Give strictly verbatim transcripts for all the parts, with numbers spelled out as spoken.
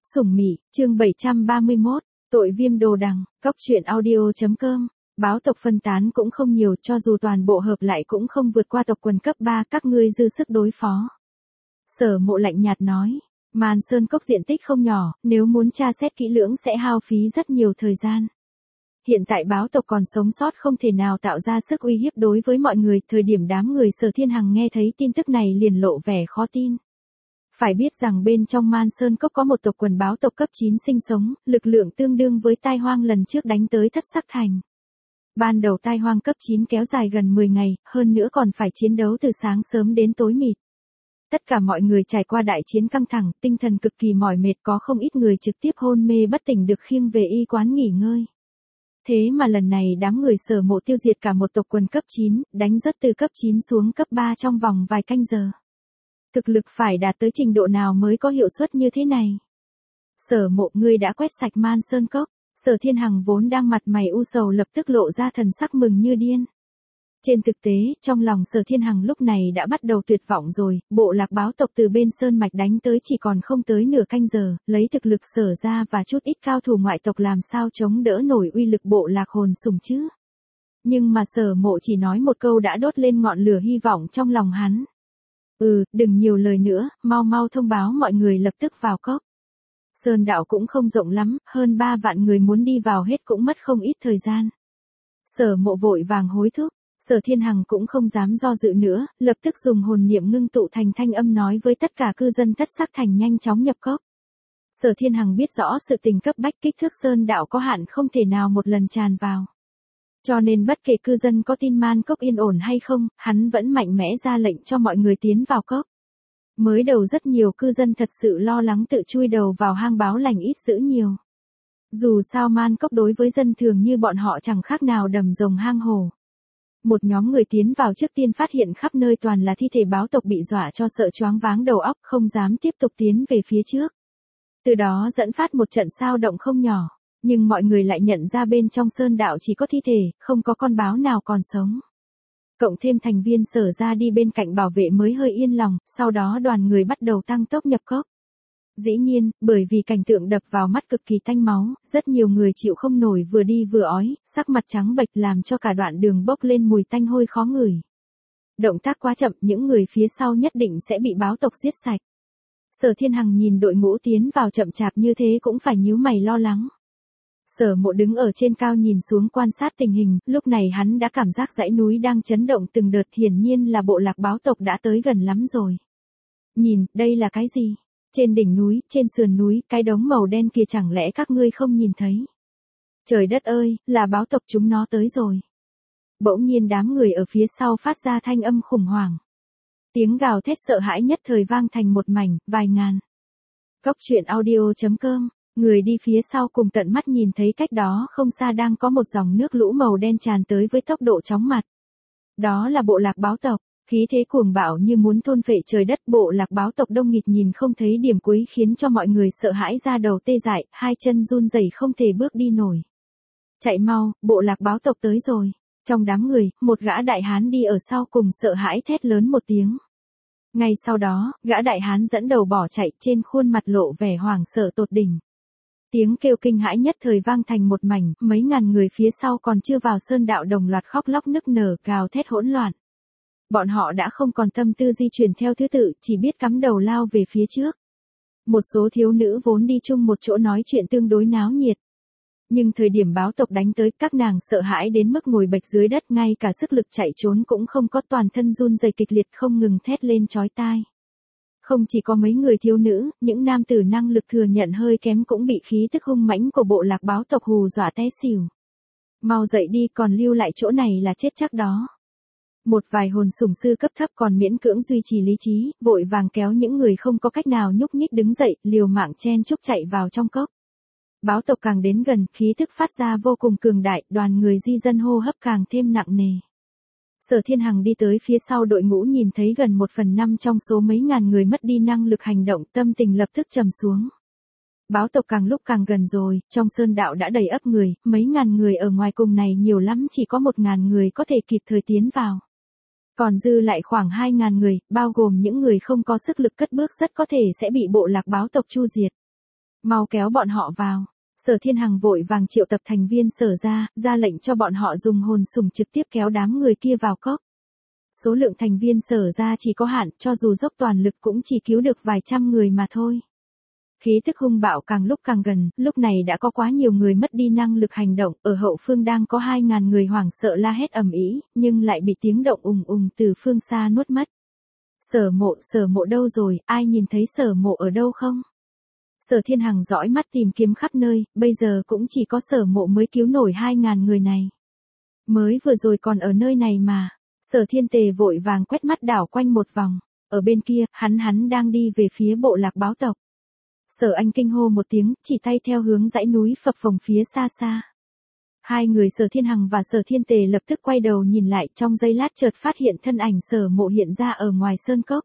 Sủng Mị, chương bảy trăm ba mươi mốt, tội viêm đồ đằng, cóc truyện audio chấm com. Báo tộc phân tán cũng không nhiều, cho dù toàn bộ hợp lại cũng không vượt qua tộc quần cấp ba, các ngươi dư sức đối phó. Sở Mộ lạnh nhạt nói, Man Sơn Cốc diện tích không nhỏ, nếu muốn tra xét kỹ lưỡng sẽ hao phí rất nhiều thời gian. Hiện tại báo tộc còn sống sót không thể nào tạo ra sức uy hiếp đối với mọi người, thời điểm đám người Sở Thiên Hằng nghe thấy tin tức này liền lộ vẻ khó tin. Phải biết rằng bên trong Man Sơn Cốc có một tộc quần báo tộc cấp chín sinh sống, lực lượng tương đương với tai hoang lần trước đánh tới Thất Sắc Thành. Ban đầu tai hoang cấp chín kéo dài gần mười ngày, hơn nữa còn phải chiến đấu từ sáng sớm đến tối mịt. Tất cả mọi người trải qua đại chiến căng thẳng, tinh thần cực kỳ mỏi mệt, có không ít người trực tiếp hôn mê bất tỉnh được khiêng về y quán nghỉ ngơi. Thế mà lần này đám người Sở Mộ tiêu diệt cả một tộc quần cấp chín, đánh rớt từ cấp chín xuống cấp ba trong vòng vài canh giờ. Thực lực phải đạt tới trình độ nào mới có hiệu suất như thế này? Sở Mộ, ngươi đã quét sạch Man Sơn Cốc. Sở Thiên Hằng vốn đang mặt mày u sầu lập tức lộ ra thần sắc mừng như điên. Trên thực tế, trong lòng Sở Thiên Hằng lúc này đã bắt đầu tuyệt vọng rồi, bộ lạc báo tộc từ bên Sơn Mạch đánh tới chỉ còn không tới nửa canh giờ, lấy thực lực Sở ra và chút ít cao thủ ngoại tộc làm sao chống đỡ nổi uy lực bộ lạc hồn sùng chứ. Nhưng mà Sở Mộ chỉ nói một câu đã đốt lên ngọn lửa hy vọng trong lòng hắn. Ừ, đừng nhiều lời nữa, mau mau thông báo mọi người lập tức vào cốc. Sơn đạo cũng không rộng lắm, hơn ba vạn người muốn đi vào hết cũng mất không ít thời gian. Sở Mộ vội vàng hối thúc, Sở Thiên Hằng cũng không dám do dự nữa, lập tức dùng hồn niệm ngưng tụ thành thanh âm nói với tất cả cư dân Thất Sắc Thành nhanh chóng nhập cốc. Sở Thiên Hằng biết rõ sự tình cấp bách, kích thước sơn đạo có hạn không thể nào một lần tràn vào. Cho nên bất kể cư dân có tin Man Cốc yên ổn hay không, hắn vẫn mạnh mẽ ra lệnh cho mọi người tiến vào cốc. Mới đầu rất nhiều cư dân thật sự lo lắng tự chui đầu vào hang báo lành ít dữ nhiều. Dù sao Man Cốc đối với dân thường như bọn họ chẳng khác nào đầm rồng hang hổ. Một nhóm người tiến vào trước tiên phát hiện khắp nơi toàn là thi thể báo tộc bị dọa cho sợ choáng váng đầu óc, không dám tiếp tục tiến về phía trước. Từ đó dẫn phát một trận xao động không nhỏ, nhưng mọi người lại nhận ra bên trong sơn đạo chỉ có thi thể, không có con báo nào còn sống. Cộng thêm thành viên Sở ra đi bên cạnh bảo vệ mới hơi yên lòng, sau đó đoàn người bắt đầu tăng tốc nhập cốc. Dĩ nhiên, bởi vì cảnh tượng đập vào mắt cực kỳ tanh máu, rất nhiều người chịu không nổi vừa đi vừa ói, sắc mặt trắng bệch làm cho cả đoạn đường bốc lên mùi tanh hôi khó ngửi. Động tác quá chậm, những người phía sau nhất định sẽ bị báo tộc giết sạch. Sở Thiên Hằng nhìn đội ngũ tiến vào chậm chạp như thế cũng phải nhíu mày lo lắng. Sở Mộ đứng ở trên cao nhìn xuống quan sát tình hình, lúc này hắn đã cảm giác dãy núi đang chấn động từng đợt, hiển nhiên là bộ lạc báo tộc đã tới gần lắm rồi. Nhìn, đây là cái gì? Trên đỉnh núi, trên sườn núi, cái đống màu đen kia chẳng lẽ các ngươi không nhìn thấy? Trời đất ơi, là báo tộc chúng nó tới rồi. Bỗng nhiên đám người ở phía sau phát ra thanh âm khủng hoảng. Tiếng gào thét sợ hãi nhất thời vang thành một mảnh, vài ngàn. Cóc truyện audio chấm com. Người đi phía sau cùng tận mắt nhìn thấy cách đó không xa đang có một dòng nước lũ màu đen tràn tới với tốc độ chóng mặt. Đó là bộ lạc báo tộc, khí thế cuồng bạo như muốn thôn phệ trời đất, bộ lạc báo tộc đông nghịt nhìn không thấy điểm cuối khiến cho mọi người sợ hãi ra đầu tê dại, hai chân run rẩy không thể bước đi nổi. Chạy mau, bộ lạc báo tộc tới rồi. Trong đám người, một gã đại hán đi ở sau cùng sợ hãi thét lớn một tiếng. Ngay sau đó, gã đại hán dẫn đầu bỏ chạy, trên khuôn mặt lộ vẻ hoảng sợ tột đỉnh. Tiếng kêu kinh hãi nhất thời vang thành một mảnh, mấy ngàn người phía sau còn chưa vào sơn đạo đồng loạt khóc lóc nức nở, gào thét hỗn loạn. Bọn họ đã không còn tâm tư di chuyển theo thứ tự, chỉ biết cắm đầu lao về phía trước. Một số thiếu nữ vốn đi chung một chỗ nói chuyện tương đối náo nhiệt. Nhưng thời điểm báo tộc đánh tới, các nàng sợ hãi đến mức ngồi bệt dưới đất, ngay cả sức lực chạy trốn cũng không có, toàn thân run rẩy kịch liệt không ngừng thét lên chói tai. Không chỉ có mấy người thiếu nữ, những nam tử năng lực thừa nhận hơi kém cũng bị khí tức hung mãnh của bộ lạc báo tộc hù dọa té xỉu. Mau dậy đi, còn lưu lại chỗ này là chết chắc đó. Một vài hồn sủng sư cấp thấp còn miễn cưỡng duy trì lý trí, vội vàng kéo những người không có cách nào nhúc nhích đứng dậy, liều mạng chen chúc chạy vào trong cốc. Báo tộc càng đến gần, khí tức phát ra vô cùng cường đại, đoàn người di dân hô hấp càng thêm nặng nề. Sở Thiên Hằng đi tới phía sau đội ngũ nhìn thấy gần một phần năm trong số mấy ngàn người mất đi năng lực hành động, tâm tình lập tức trầm xuống. Báo tộc càng lúc càng gần rồi, trong sơn đạo đã đầy ắp người, mấy ngàn người ở ngoài cùng này nhiều lắm chỉ có một ngàn người có thể kịp thời tiến vào. Còn dư lại khoảng hai ngàn người, bao gồm những người không có sức lực cất bước rất có thể sẽ bị bộ lạc báo tộc chu diệt. Mau kéo bọn họ vào. Sở Thiên Hằng vội vàng triệu tập thành viên Sở ra, ra lệnh cho bọn họ dùng hồn sủng trực tiếp kéo đám người kia vào cốc. Số lượng thành viên Sở ra chỉ có hạn, cho dù dốc toàn lực cũng chỉ cứu được vài trăm người mà thôi. Khí tức hung bạo càng lúc càng gần, lúc này đã có quá nhiều người mất đi năng lực hành động, ở hậu phương đang có hai ngàn người hoảng sợ la hét ầm ĩ, nhưng lại bị tiếng động ùng ùng từ phương xa nuốt mất. Sở Mộ, Sở Mộ đâu rồi, ai nhìn thấy Sở Mộ ở đâu không? Sở Thiên Hằng dõi mắt tìm kiếm khắp nơi, bây giờ cũng chỉ có Sở Mộ mới cứu nổi hai ngàn người này. Mới vừa rồi còn ở nơi này mà. Sở Thiên Tề vội vàng quét mắt đảo quanh một vòng, ở bên kia, hắn hắn đang đi về phía bộ lạc báo tộc. Sở Anh kinh hô một tiếng, chỉ tay theo hướng dãy núi phập phồng phía xa xa. Hai người Sở Thiên Hằng và Sở Thiên Tề lập tức quay đầu nhìn lại, trong giây lát chợt phát hiện thân ảnh Sở Mộ hiện ra ở ngoài sơn cốc.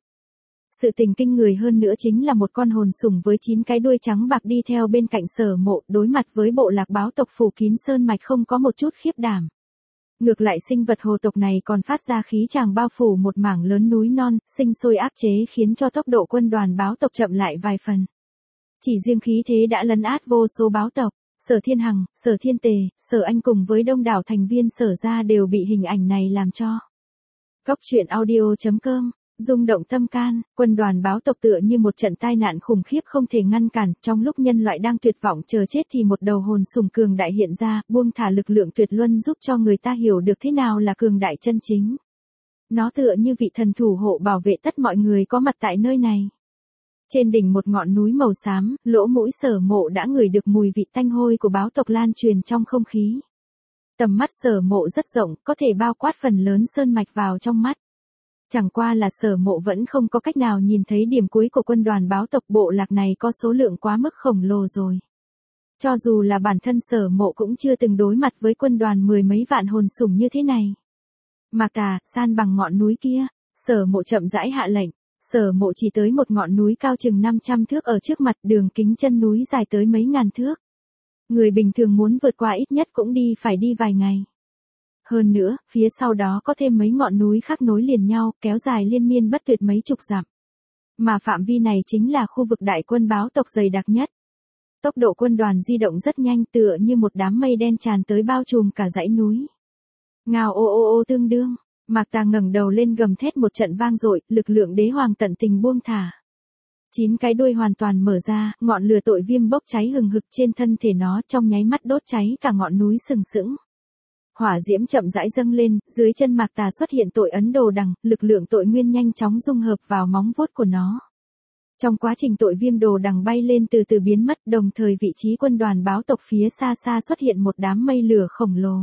Sự tình kinh người hơn nữa chính là một con hồn sủng với chín cái đuôi trắng bạc đi theo bên cạnh Sở Mộ, đối mặt với bộ lạc báo tộc phủ kín sơn mạch không có một chút khiếp đảm. Ngược lại sinh vật hồ tộc này còn phát ra khí tràng bao phủ một mảng lớn núi non, sinh sôi áp chế khiến cho tốc độ quân đoàn báo tộc chậm lại vài phần. Chỉ riêng khí thế đã lấn át vô số báo tộc, Sở Thiên Hằng, Sở Thiên Tề, Sở Anh cùng với đông đảo thành viên Sở ra đều bị hình ảnh này làm cho. Cốc truyện audio chấm com, rung động tâm can, quân đoàn báo tộc tựa như một trận tai nạn khủng khiếp không thể ngăn cản, trong lúc nhân loại đang tuyệt vọng chờ chết thì một đầu hồn sủng cường đại hiện ra, buông thả lực lượng tuyệt luân giúp cho người ta hiểu được thế nào là cường đại chân chính. Nó tựa như vị thần thủ hộ bảo vệ tất mọi người có mặt tại nơi này. Trên đỉnh một ngọn núi màu xám, lỗ mũi Sở Mộ đã ngửi được mùi vị tanh hôi của báo tộc lan truyền trong không khí. Tầm mắt Sở Mộ rất rộng, có thể bao quát phần lớn sơn mạch vào trong mắt. Chẳng qua là Sở Mộ vẫn không có cách nào nhìn thấy điểm cuối của quân đoàn báo tộc, bộ lạc này có số lượng quá mức khổng lồ rồi. Cho dù là bản thân Sở Mộ cũng chưa từng đối mặt với quân đoàn mười mấy vạn hồn sủng như thế này. Mạc Tà, san bằng ngọn núi kia, Sở Mộ chậm rãi hạ lệnh. Sở Mộ chỉ tới một ngọn núi cao chừng năm trăm thước ở trước mặt, đường kính chân núi dài tới mấy ngàn thước. Người bình thường muốn vượt qua ít nhất cũng đi phải đi vài ngày. Hơn nữa, phía sau đó có thêm mấy ngọn núi khác nối liền nhau, kéo dài liên miên bất tuyệt mấy chục dặm. Mà phạm vi này chính là khu vực đại quân báo tộc dày đặc nhất. Tốc độ quân đoàn di động rất nhanh, tựa như một đám mây đen tràn tới bao trùm cả dãy núi. Ngao ô ô ô tương đương. Mạc Tà ngẩng đầu lên gầm thét một trận vang dội, lực lượng đế hoàng tận tình buông thả. Chín cái đuôi hoàn toàn mở ra, ngọn lửa tội viêm bốc cháy hừng hực trên thân thể nó, trong nháy mắt đốt cháy cả ngọn núi sừng sững. Hỏa diễm chậm rãi dâng lên, dưới chân Mạc Tà xuất hiện tội ấn đồ đằng, lực lượng tội nguyên nhanh chóng dung hợp vào móng vuốt của nó. Trong quá trình tội viêm đồ đằng bay lên từ từ biến mất, đồng thời vị trí quân đoàn báo tộc phía xa xa xuất hiện một đám mây lửa khổng lồ.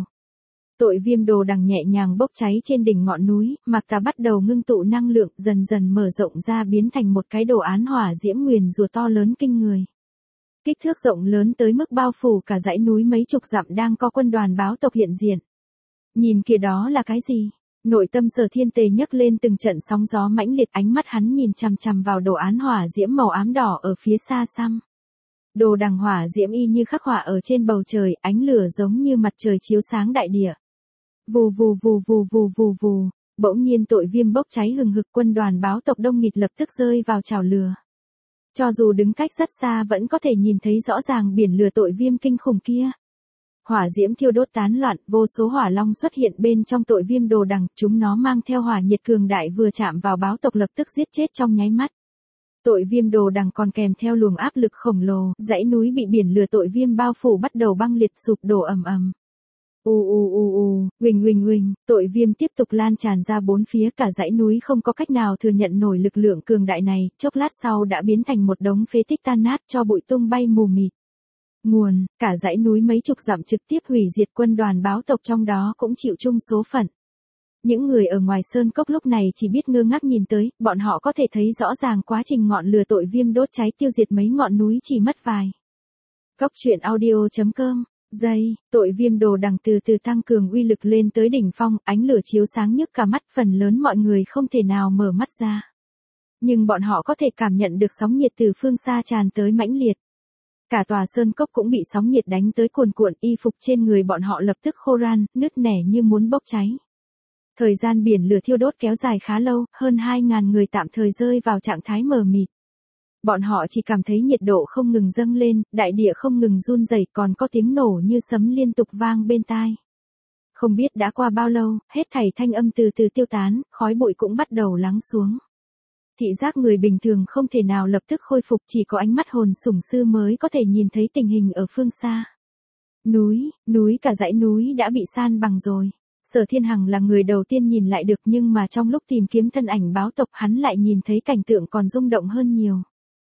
Tội viêm đồ đằng nhẹ nhàng bốc cháy trên đỉnh ngọn núi, Mạc Tà bắt đầu ngưng tụ năng lượng, dần dần mở rộng ra biến thành một cái đồ án hỏa diễm nguyền rùa to lớn kinh người. Kích thước rộng lớn tới mức bao phủ cả dãy núi mấy chục dặm đang có quân đoàn báo tộc hiện diện. Nhìn kìa, đó là cái gì? Nội tâm Sở Thiên Tề nhấc lên từng trận sóng gió mãnh liệt, ánh mắt hắn nhìn chằm chằm vào đồ án hỏa diễm màu ám đỏ ở phía xa xăm. Đồ đằng hỏa diễm y như khắc họa ở trên bầu trời, ánh lửa giống như mặt trời chiếu sáng đại địa. Vù vù vù vù vù vù vù, bỗng nhiên tội viêm bốc cháy hừng hực, quân đoàn báo tộc đông nghịt lập tức rơi vào chảo lửa. Cho dù đứng cách rất xa vẫn có thể nhìn thấy rõ ràng biển lửa tội viêm kinh khủng kia. Hỏa diễm thiêu đốt tán loạn, vô số hỏa long xuất hiện bên trong tội viêm đồ đằng, chúng nó mang theo hỏa nhiệt cường đại vừa chạm vào báo tộc lập tức giết chết trong nháy mắt. Tội viêm đồ đằng còn kèm theo luồng áp lực khổng lồ, dãy núi bị biển lửa tội viêm bao phủ bắt đầu băng liệt sụp đổ ầm ầm. U u u u, huỳnh huỳnh huỳnh, tội viêm tiếp tục lan tràn ra bốn phía, cả dãy núi không có cách nào thừa nhận nổi lực lượng cường đại này, chốc lát sau đã biến thành một đống phế tích tan nát, cho bụi tung bay mù mịt. Nguồn, cả dãy núi mấy chục dặm trực tiếp hủy diệt, quân đoàn báo tộc trong đó cũng chịu chung số phận. Những người ở ngoài sơn cốc lúc này chỉ biết ngơ ngác nhìn tới, bọn họ có thể thấy rõ ràng quá trình ngọn lửa tội viêm đốt cháy tiêu diệt mấy ngọn núi chỉ mất vài. Cốc truyện audio chấm com, giây, tội viêm đồ đằng từ từ tăng cường uy lực lên tới đỉnh phong, ánh lửa chiếu sáng nhức cả mắt, phần lớn mọi người không thể nào mở mắt ra. Nhưng bọn họ có thể cảm nhận được sóng nhiệt từ phương xa tràn tới mãnh liệt. Cả tòa sơn cốc cũng bị sóng nhiệt đánh tới cuồn cuộn, y phục trên người bọn họ lập tức khô ran, nứt nẻ như muốn bốc cháy. Thời gian biển lửa thiêu đốt kéo dài khá lâu, hơn hai ngàn người tạm thời rơi vào trạng thái mờ mịt. Bọn họ chỉ cảm thấy nhiệt độ không ngừng dâng lên, đại địa không ngừng run rẩy, còn có tiếng nổ như sấm liên tục vang bên tai. Không biết đã qua bao lâu, hết thảy thanh âm từ từ tiêu tán, khói bụi cũng bắt đầu lắng xuống. Thị giác người bình thường không thể nào lập tức khôi phục, chỉ có ánh mắt hồn sủng sư mới có thể nhìn thấy tình hình ở phương xa. Núi, núi cả dãy núi đã bị san bằng rồi. Sở Thiên Hằng là người đầu tiên nhìn lại được, nhưng mà trong lúc tìm kiếm thân ảnh báo tộc hắn lại nhìn thấy cảnh tượng còn rung động hơn nhiều.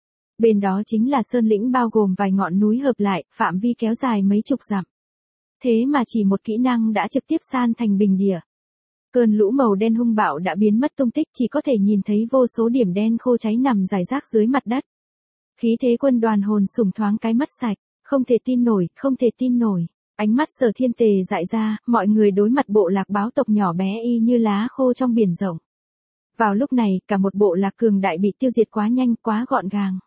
Bên đó chính là sơn lĩnh bao gồm vài ngọn núi hợp lại, phạm vi kéo dài mấy chục dặm. Thế mà chỉ một kỹ năng đã trực tiếp san thành bình địa. Cơn lũ màu đen hung bạo đã biến mất tung tích, chỉ có thể nhìn thấy vô số điểm đen khô cháy nằm rải rác dưới mặt đất. Khí thế quân đoàn hồn sủng thoáng cái mất sạch, không thể tin nổi, không thể tin nổi. Ánh mắt Sở Thiên Tề dại ra, mọi người đối mặt bộ lạc báo tộc nhỏ bé y như lá khô trong biển rộng. Vào lúc này, cả một bộ lạc cường đại bị tiêu diệt quá nhanh, quá gọn gàng.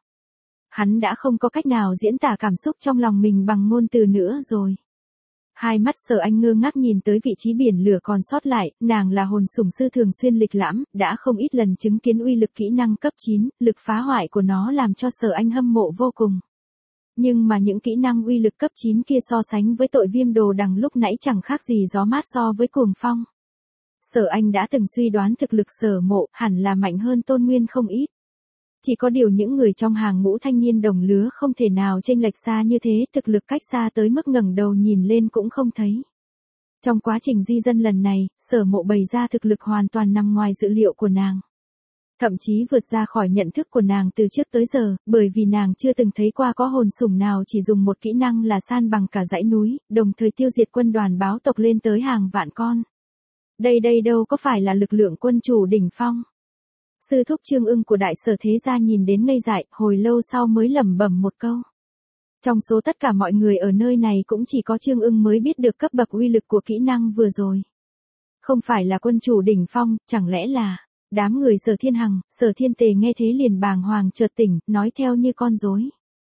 Hắn đã không có cách nào diễn tả cảm xúc trong lòng mình bằng ngôn từ nữa rồi. Hai mắt Sở Anh ngơ ngác nhìn tới vị trí biển lửa còn sót lại, nàng là hồn sủng sư thường xuyên lịch lãm, đã không ít lần chứng kiến uy lực kỹ năng cấp chín, lực phá hoại của nó làm cho Sở Anh hâm mộ vô cùng. Nhưng mà những kỹ năng uy lực cấp chín kia so sánh với tội viêm đồ đằng lúc nãy chẳng khác gì gió mát so với cuồng phong. Sở Anh đã từng suy đoán thực lực Sở Mộ hẳn là mạnh hơn Tôn Nguyên không ít. Chỉ có điều những người trong hàng ngũ thanh niên đồng lứa không thể nào chênh lệch xa như thế, thực lực cách xa tới mức ngẩng đầu nhìn lên cũng không thấy. Trong quá trình di dân lần này, Sở Mộ bày ra thực lực hoàn toàn nằm ngoài dự liệu của nàng. Thậm chí vượt ra khỏi nhận thức của nàng từ trước tới giờ, bởi vì nàng chưa từng thấy qua có hồn sủng nào chỉ dùng một kỹ năng là san bằng cả dãy núi, đồng thời tiêu diệt quân đoàn báo tộc lên tới hàng vạn con. Đây đây đâu có phải là lực lượng quân chủ đỉnh phong. Sư thúc Trương Ưng của đại sở thế gia nhìn đến ngây dại, hồi lâu sau mới lẩm bẩm một câu. Trong số tất cả mọi người ở nơi này cũng chỉ có Trương Ưng mới biết được cấp bậc uy lực của kỹ năng vừa rồi. Không phải là quân chủ đỉnh phong, chẳng lẽ là... Đám người Sở Thiên Hằng, Sở Thiên Tề nghe thế liền bàng hoàng chợt tỉnh, nói theo như con rối.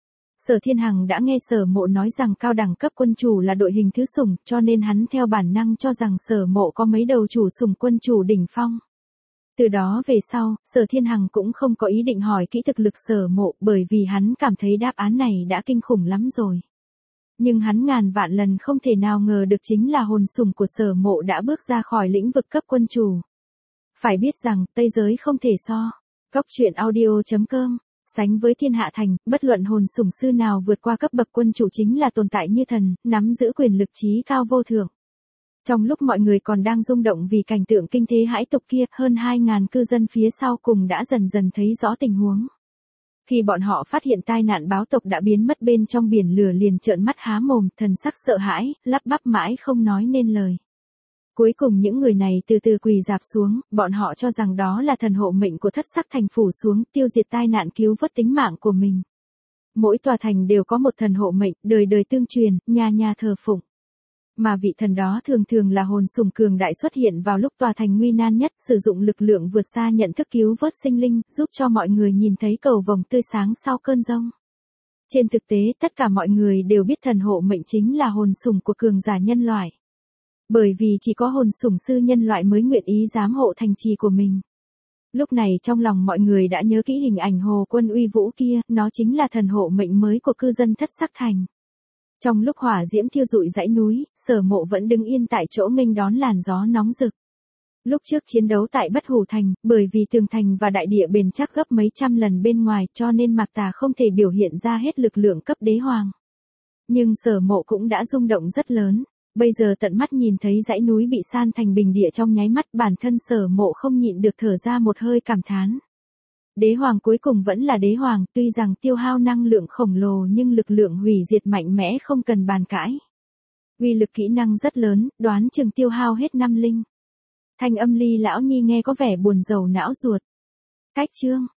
Sở Thiên Hằng đã nghe Sở Mộ nói rằng cao đẳng cấp quân chủ là đội hình thứ sủng, cho nên hắn theo bản năng cho rằng Sở Mộ có mấy đầu chủ sủng quân chủ đỉnh phong. Từ đó về sau, Sở Thiên Hằng cũng không có ý định hỏi kỹ thực lực Sở Mộ, bởi vì hắn cảm thấy đáp án này đã kinh khủng lắm rồi. Nhưng hắn ngàn vạn lần không thể nào ngờ được chính là hồn sủng của Sở Mộ đã bước ra khỏi lĩnh vực cấp quân chủ. Phải biết rằng, Tây giới không thể so. Góc truyện audio chấm com, sánh với thiên hạ thành, bất luận hồn sủng sư nào vượt qua cấp bậc quân chủ chính là tồn tại như thần, nắm giữ quyền lực trí cao vô thượng. Trong lúc mọi người còn đang rung động vì cảnh tượng kinh thế hãi tục kia, hơn hai ngàn cư dân phía sau cùng đã dần dần thấy rõ tình huống. Khi bọn họ phát hiện tai nạn báo tộc đã biến mất bên trong biển lửa liền trợn mắt há mồm, thần sắc sợ hãi, lắp bắp mãi không nói nên lời. Cuối cùng những người này từ từ quỳ rạp xuống, bọn họ cho rằng đó là thần hộ mệnh của thất sắc thành phủ xuống, tiêu diệt tai nạn cứu vớt tính mạng của mình. Mỗi tòa thành đều có một thần hộ mệnh, đời đời tương truyền, nhà nhà thờ phụng. Mà vị thần đó thường thường là hồn sủng cường đại xuất hiện vào lúc tòa thành nguy nan nhất, sử dụng lực lượng vượt xa nhận thức cứu vớt sinh linh, giúp cho mọi người nhìn thấy cầu vồng tươi sáng sau cơn giông. Trên thực tế, tất cả mọi người đều biết thần hộ mệnh chính là hồn sủng của cường giả nhân loại. Bởi vì chỉ có hồn sủng sư nhân loại mới nguyện ý giám hộ thành trì của mình. Lúc này trong lòng mọi người đã nhớ kỹ hình ảnh Hồ Quân uy vũ kia, nó chính là thần hộ mệnh mới của cư dân thất sắc thành. Trong lúc hỏa diễm thiêu rụi dãy núi, Sở Mộ vẫn đứng yên tại chỗ nghênh đón làn gió nóng rực. Lúc trước chiến đấu tại Bất Hủ Thành, bởi vì tường thành và đại địa bền chắc gấp mấy trăm lần bên ngoài cho nên Mạc Tà không thể biểu hiện ra hết lực lượng cấp đế hoàng. Nhưng Sở Mộ cũng đã rung động rất lớn. Bây giờ tận mắt nhìn thấy dãy núi bị san thành bình địa trong nháy mắt, bản thân Sở Mộ không nhịn được thở ra một hơi cảm thán. Đế hoàng cuối cùng vẫn là đế hoàng, tuy rằng tiêu hao năng lượng khổng lồ nhưng lực lượng hủy diệt mạnh mẽ không cần bàn cãi. Uy lực kỹ năng rất lớn, đoán chừng tiêu hao hết năm linh. Thanh âm Ly lão nhi nghe có vẻ buồn rầu não ruột. Cách chương